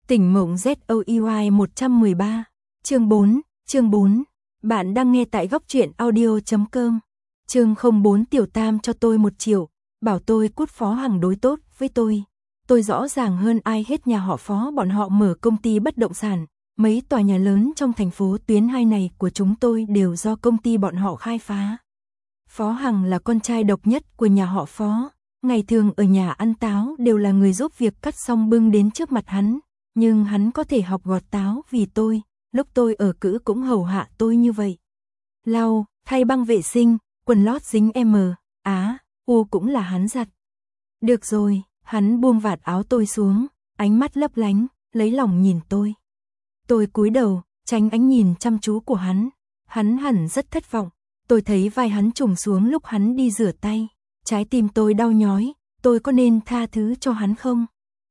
Tỉnh mộng ZOEY 113, chương 4, bạn đang nghe tại góc truyện audio.com. Chương 04 Tiểu Tam cho tôi 1 triệu, bảo tôi cút Phó Hằng đối tốt với tôi. Tôi rõ ràng hơn ai hết nhà họ Phó bọn họ mở công ty bất động sản, mấy tòa nhà lớn trong thành phố tuyến 2 này của chúng tôi đều do công ty bọn họ khai phá. Phó Hằng là con trai độc nhất của nhà họ Phó, ngày thường ở nhà ăn táo đều là người giúp việc cắt xong bưng đến trước mặt hắn. Nhưng hắn có thể học gọt táo vì tôi, lúc tôi ở cữ cũng hầu hạ tôi như vậy. Lau, thay băng vệ sinh, quần lót dính U cũng là hắn giặt. Được rồi, hắn buông vạt áo tôi xuống, ánh mắt lấp lánh, lấy lòng nhìn tôi. Tôi cúi đầu, tránh ánh nhìn chăm chú của hắn. Hắn hẳn rất thất vọng, tôi thấy vai hắn trùng xuống lúc hắn đi rửa tay. Trái tim tôi đau nhói, tôi có nên tha thứ cho hắn không?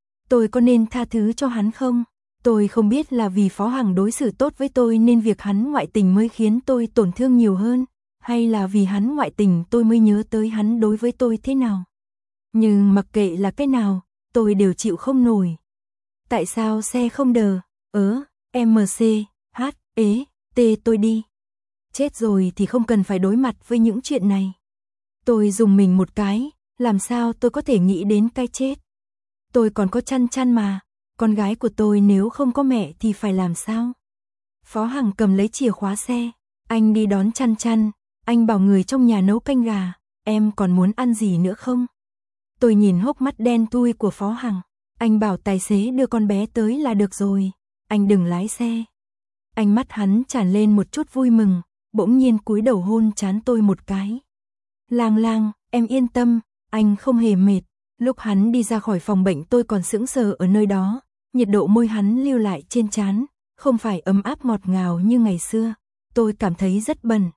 Tôi không biết là vì Phó Hằng đối xử tốt với tôi nên việc hắn ngoại tình mới khiến tôi tổn thương nhiều hơn, hay là vì hắn ngoại tình tôi mới nhớ tới hắn đối với tôi thế nào. Nhưng mặc kệ là cái nào, tôi đều chịu không nổi. Tại sao xe không đờ? Tôi đi. Chết rồi thì không cần phải đối mặt với những chuyện này. Tôi dùng mình một cái, làm sao tôi có thể nghĩ đến cái chết? Tôi còn có Chăn mà, con gái của tôi nếu không có mẹ thì phải làm sao? Phó Hằng cầm lấy chìa khóa xe, anh đi đón Chăn, anh bảo người trong nhà nấu canh gà, em còn muốn ăn gì nữa không? Tôi nhìn hốc mắt đen thui của Phó Hằng, anh bảo tài xế đưa con bé tới là được rồi, anh đừng lái xe. Ánh mắt hắn tràn lên một chút vui mừng, bỗng nhiên cúi đầu hôn trán tôi một cái. Lang, em yên tâm, anh không hề mệt. Lúc hắn đi ra khỏi phòng bệnh tôi còn sững sờ ở nơi đó, nhiệt độ môi hắn lưu lại trên trán, không phải ấm áp ngọt ngào như ngày xưa, tôi cảm thấy rất bần.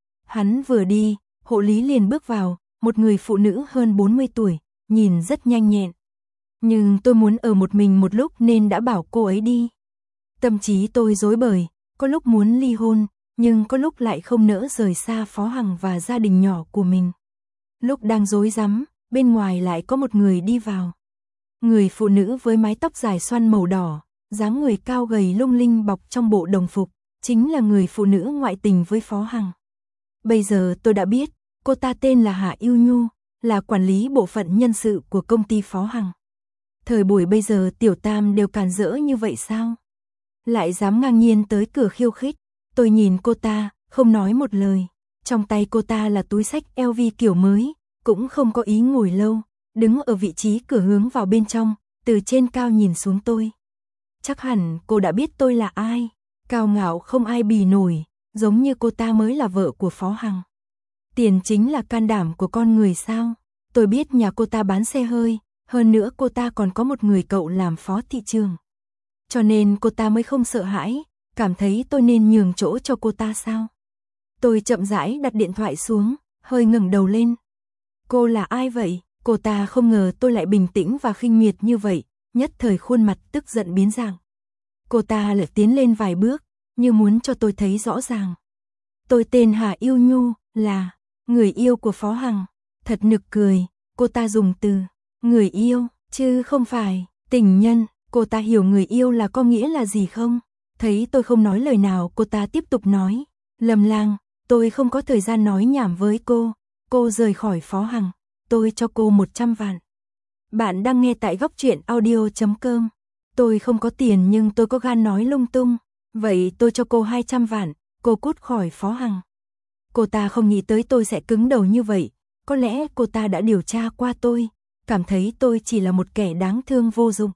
Hắn vừa đi, hộ lý liền bước vào, một người phụ nữ hơn 40 tuổi, nhìn rất nhanh nhẹn. Nhưng tôi muốn ở một mình một lúc nên đã bảo cô ấy đi. Tâm trí tôi rối bời, có lúc muốn ly hôn, nhưng có lúc lại không nỡ rời xa Phó Hằng và gia đình nhỏ của mình. Lúc đang rối rắm, bên ngoài lại có một người đi vào. Người phụ nữ với mái tóc dài xoăn màu đỏ, dáng người cao gầy lung linh bọc trong bộ đồng phục, chính là người phụ nữ ngoại tình với Phó Hằng. Bây giờ tôi đã biết, cô ta tên là Hạ Yêu Nhu, là quản lý bộ phận nhân sự của công ty Phó Hằng. Thời buổi bây giờ Tiểu Tam đều càn rỡ như vậy sao? Lại dám ngang nhiên tới cửa khiêu khích. Tôi nhìn cô ta, không nói một lời. Trong tay cô ta là túi xách LV kiểu mới, cũng không có ý ngồi lâu, đứng ở vị trí cửa hướng vào bên trong, từ trên cao nhìn xuống tôi. Chắc hẳn cô đã biết tôi là ai, cao ngạo không ai bì nổi, giống như cô ta mới là vợ của Phó Hằng. Tiền chính là can đảm của con người sao? Tôi biết nhà cô ta bán xe hơi, hơn nữa cô ta còn có một người cậu làm phó thị trường. Cho nên cô ta mới không sợ hãi, cảm thấy tôi nên nhường chỗ cho cô ta sao? Tôi chậm rãi đặt điện thoại xuống, hơi ngẩng đầu lên. Cô là ai vậy? Cô ta không ngờ tôi lại bình tĩnh và khinh miệt như vậy, nhất thời khuôn mặt tức giận biến dạng. Cô ta lại tiến lên vài bước, như muốn cho tôi thấy rõ ràng. Tôi tên Hạ Yêu Nhu, là người yêu của Phó Hằng. Thật nực cười, cô ta dùng từ người yêu, chứ không phải tình nhân. Cô ta hiểu người yêu là có nghĩa là gì không? Thấy tôi không nói lời nào, cô ta tiếp tục nói. Lâm Lang, tôi không có thời gian nói nhảm với cô. Cô rời khỏi Phó Hằng, tôi cho cô 100 vạn. Bạn đang nghe tại góc truyện audio.com. Tôi không có tiền nhưng tôi có gan nói lung tung. Vậy tôi cho cô 200 vạn, cô cút khỏi Phó Hằng. Cô ta không nghĩ tới tôi sẽ cứng đầu như vậy. Có lẽ cô ta đã điều tra qua tôi, cảm thấy tôi chỉ là một kẻ đáng thương vô dụng.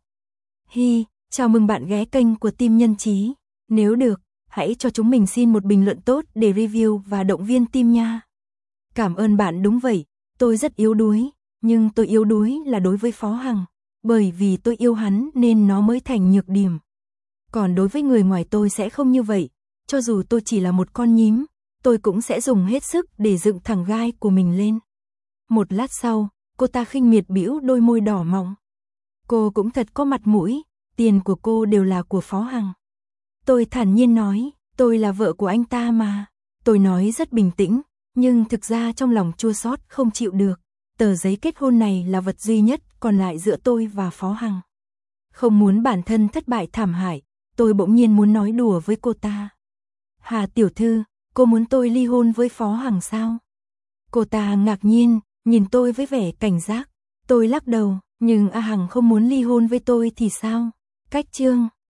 Chào mừng bạn ghé kênh của Team Nhân Chí. Nếu được, hãy cho chúng mình xin một bình luận tốt để review và động viên team nha. Cảm ơn bạn. Đúng vậy, tôi rất yếu đuối, nhưng tôi yếu đuối là đối với Phó Hằng, bởi vì tôi yêu hắn nên nó mới thành nhược điểm. Còn đối với người ngoài tôi sẽ không như vậy, cho dù tôi chỉ là một con nhím, tôi cũng sẽ dùng hết sức để dựng thẳng gai của mình lên. Một lát sau, cô ta khinh miệt bĩu đôi môi đỏ mọng. Cô cũng thật có mặt mũi, tiền của cô đều là của Phó Hằng. Tôi thản nhiên nói, tôi là vợ của anh ta mà. Tôi nói rất bình tĩnh, nhưng thực ra trong lòng chua xót không chịu được. Tờ giấy kết hôn này là vật duy nhất còn lại giữa tôi và Phó Hằng. Không muốn bản thân thất bại thảm hại, tôi bỗng nhiên muốn nói đùa với cô ta. Hà tiểu thư, cô muốn tôi ly hôn với Phó Hằng sao? Cô ta ngạc nhiên, nhìn tôi với vẻ cảnh giác. Tôi lắc đầu, nhưng A Hằng không muốn ly hôn với tôi thì sao? Cách chương